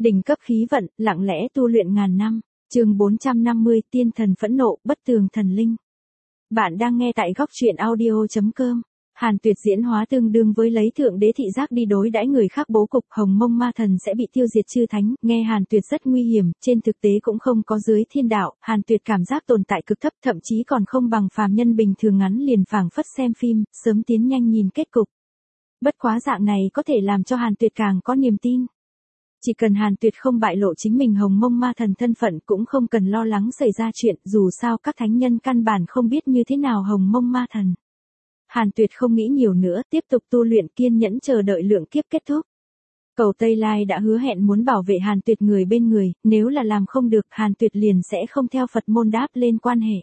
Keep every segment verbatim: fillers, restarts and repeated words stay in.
Đỉnh cấp khí vận, lặng lẽ tu luyện ngàn năm. Chương bốn trăm năm mươi, tiên thần phẫn nộ, bất tường thần linh. Bạn đang nghe tại góc truyện audio chấm com. Hàn Tuyệt diễn hóa tương đương với lấy thượng đế thị giác đi đối đãi người khác, bố cục Hồng Mông Ma Thần sẽ bị tiêu diệt chư thánh, nghe Hàn Tuyệt rất nguy hiểm, trên thực tế cũng không có dưới thiên đạo, Hàn Tuyệt cảm giác tồn tại cực thấp, thậm chí còn không bằng phàm nhân bình thường, ngắn liền phảng phất xem phim, sớm tiến nhanh nhìn kết cục. Bất quá dạng này có thể làm cho Hàn Tuyệt càng có niềm tin. Chỉ cần Hàn Tuyệt không bại lộ chính mình Hồng Mông Ma Thần thân phận, cũng không cần lo lắng xảy ra chuyện, dù sao các thánh nhân căn bản không biết như thế nào Hồng Mông Ma Thần. Hàn Tuyệt không nghĩ nhiều nữa, tiếp tục tu luyện, kiên nhẫn chờ đợi lượng kiếp kết thúc. Cầu Tây Lai đã hứa hẹn muốn bảo vệ Hàn Tuyệt người bên người, nếu là làm không được, Hàn Tuyệt liền sẽ không theo Phật môn đáp lên quan hệ.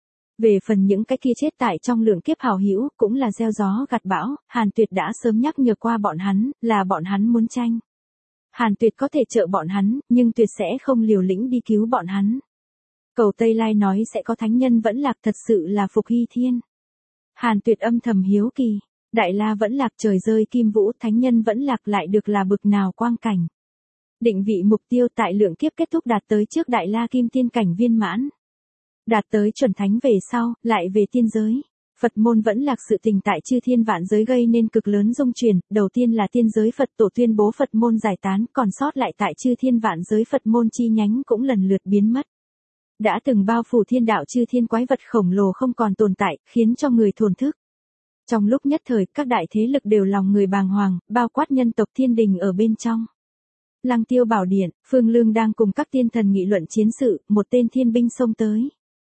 Về phần những cái kia chết tại trong lượng kiếp hảo hữu, cũng là gieo gió gặt bão, Hàn Tuyệt đã sớm nhắc nhở qua bọn hắn, là bọn hắn muốn tranh. Hàn Tuyệt có thể trợ bọn hắn, nhưng tuyệt sẽ không liều lĩnh đi cứu bọn hắn. Cầu Tây Lai nói sẽ có thánh nhân vẫn lạc, thật sự là Phục Hy Thiên. Hàn Tuyệt âm thầm hiếu kỳ, Đại La vẫn lạc, trời rơi kim vũ, thánh nhân vẫn lạc lại được là bực nào quang cảnh. Định vị mục tiêu tại lượng kiếp kết thúc đạt tới trước Đại La kim tiên cảnh viên mãn. Đạt tới chuẩn thánh về sau, lại về tiên giới. Phật môn vẫn lạc, sự tình tại chư thiên vạn giới gây nên cực lớn rung chuyển, đầu tiên là tiên giới Phật tổ tuyên bố Phật môn giải tán, còn sót lại tại chư thiên vạn giới Phật môn chi nhánh cũng lần lượt biến mất. Đã từng bao phủ thiên đạo chư thiên quái vật khổng lồ không còn tồn tại, khiến cho người thổn thức. Trong lúc nhất thời, các đại thế lực đều lòng người bàng hoàng, bao quát nhân tộc thiên đình ở bên trong. Lăng Tiêu Bảo Điện, Phương Lương đang cùng các tiên thần nghị luận chiến sự, một tên thiên binh xông tới.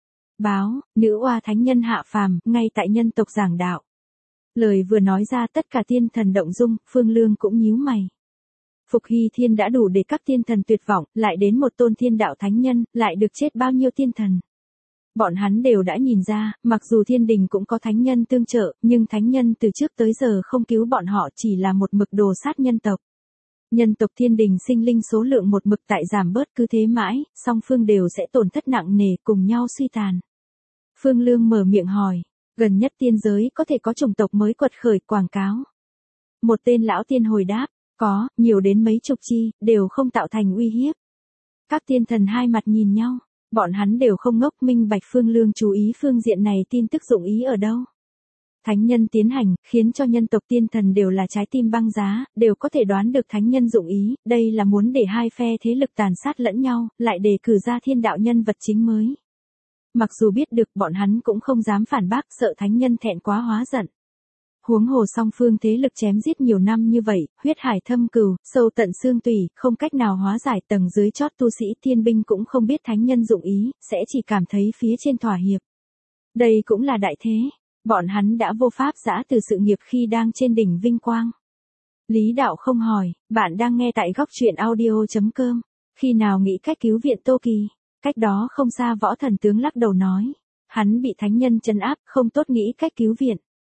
Báo, nữ oa thánh nhân hạ phàm, ngay tại nhân tộc giảng đạo. Lời vừa nói ra, tất cả tiên thần động dung, Phương Lương cũng nhíu mày. Phục Hy Thiên đã đủ để các tiên thần tuyệt vọng, lại đến một tôn thiên đạo thánh nhân, lại được chết bao nhiêu tiên thần. Bọn hắn đều đã nhìn ra, mặc dù thiên đình cũng có thánh nhân tương trợ, nhưng thánh nhân từ trước tới giờ không cứu bọn họ, chỉ là một mực đồ sát nhân tộc. Nhân tộc thiên đình sinh linh số lượng một mực tại giảm bớt, cứ thế mãi, song phương đều sẽ tổn thất nặng nề, cùng nhau suy tàn. Phương Lương mở miệng hỏi, gần nhất tiên giới có thể có chủng tộc mới quật khởi, quảng cáo. Một tên lão tiên hồi đáp, có, nhiều đến mấy chục chi, đều không tạo thành uy hiếp. Các tiên thần hai mặt nhìn nhau, bọn hắn đều không ngốc, minh bạch Phương Lương chú ý phương diện này tin tức dụng ý ở đâu. Thánh nhân tiến hành, khiến cho nhân tộc tiên thần đều là trái tim băng giá, đều có thể đoán được thánh nhân dụng ý, đây là muốn để hai phe thế lực tàn sát lẫn nhau, lại đề cử ra thiên đạo nhân vật chính mới. Mặc dù biết được, bọn hắn cũng không dám phản bác, sợ thánh nhân thẹn quá hóa giận. Huống hồ song phương thế lực chém giết nhiều năm như vậy, huyết hải thâm cừu, sâu tận xương tủy, không cách nào hóa giải, tầng dưới chót tu sĩ thiên binh cũng không biết thánh nhân dụng ý, sẽ chỉ cảm thấy phía trên thỏa hiệp. Đây cũng là đại thế, bọn hắn đã vô pháp giã từ sự nghiệp khi đang trên đỉnh vinh quang. Lý Đạo không hỏi, bạn đang nghe tại góc truyện audio chấm com, khi nào nghĩ cách cứu viện Tô Kỳ? Cách đó không xa Võ Thần Tướng lắc đầu nói, hắn bị thánh nhân trấn áp, không tốt nghĩ cách cứu viện.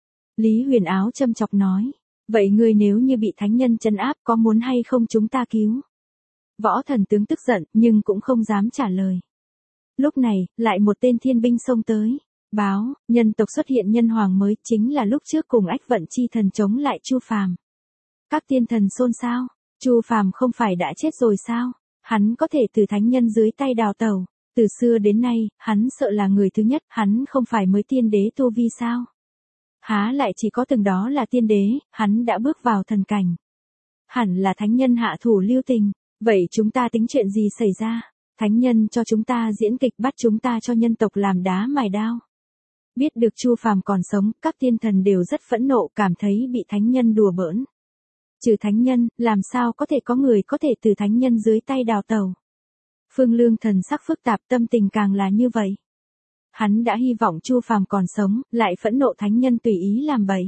Lý Huyền Áo châm chọc nói, vậy ngươi nếu như bị thánh nhân trấn áp, có muốn hay không chúng ta cứu? Võ Thần Tướng tức giận, nhưng cũng không dám trả lời. Lúc này, lại một tên thiên binh xông tới, báo, nhân tộc xuất hiện nhân hoàng mới, chính là lúc trước cùng Ách Vận chi thần chống lại Chu Phàm. Các tiên thần xôn xao, Chu Phàm không phải đã chết rồi sao? Hắn có thể từ thánh nhân dưới tay đào tẩu, từ xưa đến nay, hắn sợ là người thứ nhất, hắn không phải mới tiên đế tu vi sao? Há lại chỉ có từng đó là tiên đế, hắn đã bước vào thần cảnh. Hẳn là thánh nhân hạ thủ lưu tình, vậy chúng ta tính chuyện gì xảy ra? Thánh nhân cho chúng ta diễn kịch, bắt chúng ta cho nhân tộc làm đá mài đao. Biết được Chu Phàm còn sống, các tiên thần đều rất phẫn nộ, cảm thấy bị thánh nhân đùa bỡn. Trừ thánh nhân, làm sao có thể có người có thể từ thánh nhân dưới tay đào tẩu? Phương Lương thần sắc phức tạp, tâm tình càng là như vậy. Hắn đã hy vọng Chu Phàm còn sống, lại phẫn nộ thánh nhân tùy ý làm bậy.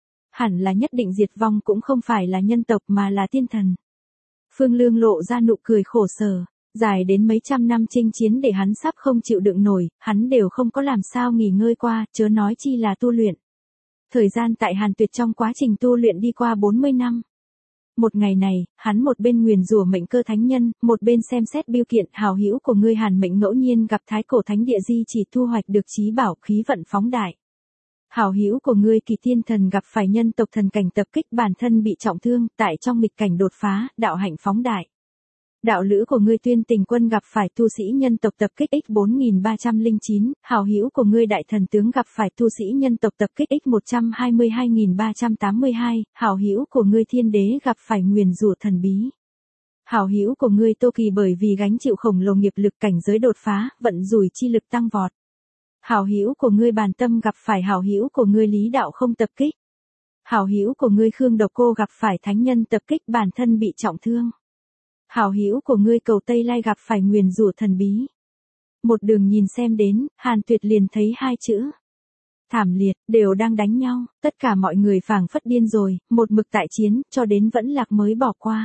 Hẳn là nhất định diệt vong cũng không phải là nhân tộc mà là tiên thần. Phương Lương lộ ra nụ cười khổ sở, dài đến mấy trăm năm chinh chiến để hắn sắp không chịu đựng nổi, hắn đều không có làm sao nghỉ ngơi qua, chớ nói chi là tu luyện. Thời gian tại Hàn Tuyệt trong quá trình tu luyện đi qua bốn mươi năm. Một ngày này, hắn một bên nguyền rủa mệnh cơ thánh nhân, một bên xem xét biêu kiện, hảo hữu của ngươi Hàn Mệnh ngẫu nhiên gặp thái cổ thánh địa di chỉ, thu hoạch được chí bảo, khí vận phóng đại. Hảo hữu của ngươi Kỳ Thiên Thần gặp phải nhân tộc thần cảnh tập kích, bản thân bị trọng thương, tại trong nghịch cảnh đột phá, đạo hạnh phóng đại. Đạo lữ của ngươi Tuyên Tình Quân gặp phải tu sĩ nhân tộc tập kích x bốn nghìn ba trăm lẻ chín, hảo hữu của ngươi Đại Thần Tướng gặp phải tu sĩ nhân tộc tập kích x một trăm hai mươi hai nghìn ba trăm tám mươi hai, hảo hữu của ngươi Thiên Đế gặp phải nguyền rủa thần bí. Hảo hữu của ngươi Tô Kỳ bởi vì gánh chịu khổng lồ nghiệp lực cảnh giới đột phá, vận rủi chi lực tăng vọt. Hảo hữu của ngươi Bàn Tâm gặp phải hảo hữu của ngươi Lý Đạo Không tập kích. Hảo hữu của ngươi Khương Độc Cô gặp phải thánh nhân tập kích, bản thân bị trọng thương. Hảo hữu của ngươi Cầu Tây Lai gặp phải nguyền rủa thần bí. Một đường nhìn xem đến, Hàn Tuyệt liền thấy hai chữ. Thảm liệt, đều đang đánh nhau, tất cả mọi người phảng phất điên rồi, một mực tại chiến, cho đến vẫn lạc mới bỏ qua.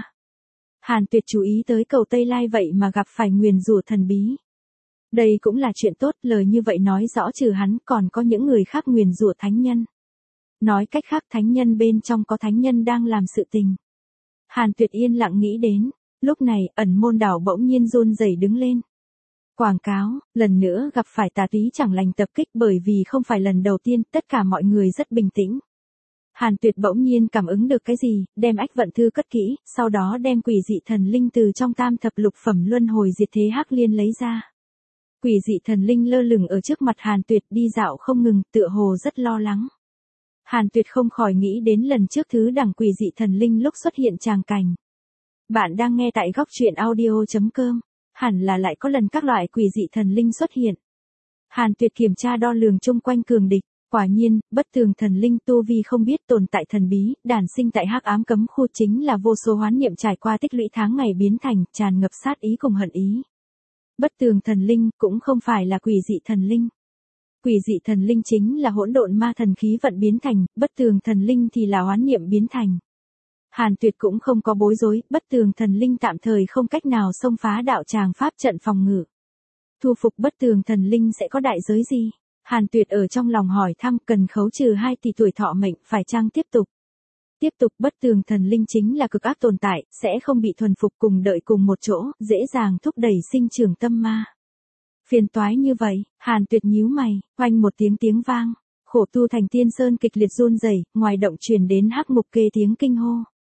Hàn Tuyệt chú ý tới Cầu Tây Lai vậy mà gặp phải nguyền rủa thần bí. Đây cũng là chuyện tốt, lời như vậy nói rõ trừ hắn còn có những người khác nguyền rủa thánh nhân. Nói cách khác thánh nhân bên trong có thánh nhân đang làm sự tình. Hàn Tuyệt yên lặng nghĩ đến, lúc này ẩn môn đảo bỗng nhiên run rẩy đứng lên. Quảng cáo, lần nữa gặp phải tà túy chẳng lành tập kích, bởi vì không phải lần đầu tiên, tất cả mọi người rất bình tĩnh. Hàn Tuyệt bỗng nhiên cảm ứng được cái gì, đem ách vận thư cất kỹ, sau đó đem quỷ dị thần linh từ trong tam thập lục phẩm luân hồi diệt thế hắc liên lấy ra. Quỷ dị thần linh lơ lửng ở trước mặt Hàn Tuyệt đi dạo không ngừng, tựa hồ rất lo lắng. Hàn Tuyệt không khỏi nghĩ đến lần trước thứ đẳng quỷ dị thần linh lúc xuất hiện tràng cảnh. Bạn đang nghe tại góc truyện audio chấm com, hẳn là lại có lần các loại quỷ dị thần linh xuất hiện. Hàn Tuyệt kiểm tra đo lường chung quanh cường địch, quả nhiên, bất tường thần linh tu vi không biết tồn tại thần bí, đản sinh tại hắc ám cấm khu chính là vô số hoán niệm trải qua tích lũy tháng ngày biến thành, tràn ngập sát ý cùng hận ý. Bất tường thần linh cũng không phải là quỷ dị thần linh. Quỷ dị thần linh chính là hỗn độn ma thần khí vận biến thành, bất tường thần linh thì là hoán niệm biến thành. Hàn Tuyệt cũng không có bối rối, bất tường thần linh tạm thời không cách nào xông phá đạo tràng pháp trận phòng ngự. Thu phục bất tường thần linh sẽ có đại giới gì? Hàn Tuyệt ở trong lòng hỏi thăm, cần khấu trừ hai tỷ tuổi thọ mệnh, phải chăng tiếp tục? Tiếp tục, bất tường thần linh chính là cực ác tồn tại, sẽ không bị thuần phục cùng đợi cùng một chỗ, dễ dàng thúc đẩy sinh trưởng tâm ma. Phiền toái như vậy, Hàn Tuyệt nhíu mày, oanh một tiếng tiếng vang, khổ tu thành tiên sơn kịch liệt run rẩy, ngoài động truyền đến hắc mục kê tiếng kinh hô.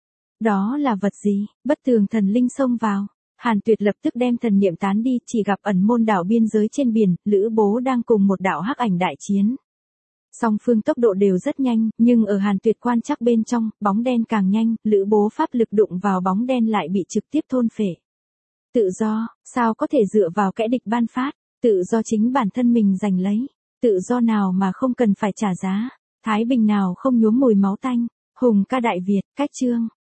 Đó là vật gì? Bất tường thần linh xông vào. Hàn Tuyệt lập tức đem thần niệm tán đi, chỉ gặp ẩn môn đảo biên giới trên biển, Lữ Bố đang cùng một đạo hắc ảnh đại chiến. Song phương tốc độ đều rất nhanh, nhưng ở Hàn Tuyệt quan chắc bên trong, bóng đen càng nhanh, Lữ Bố pháp lực đụng vào bóng đen lại bị trực tiếp thôn phệ. Tự do, sao có thể dựa vào kẻ địch ban phát, tự do chính bản thân mình giành lấy, tự do nào mà không cần phải trả giá, thái bình nào không nhuốm mùi máu tanh. Hùng ca Đại Việt, cách chương.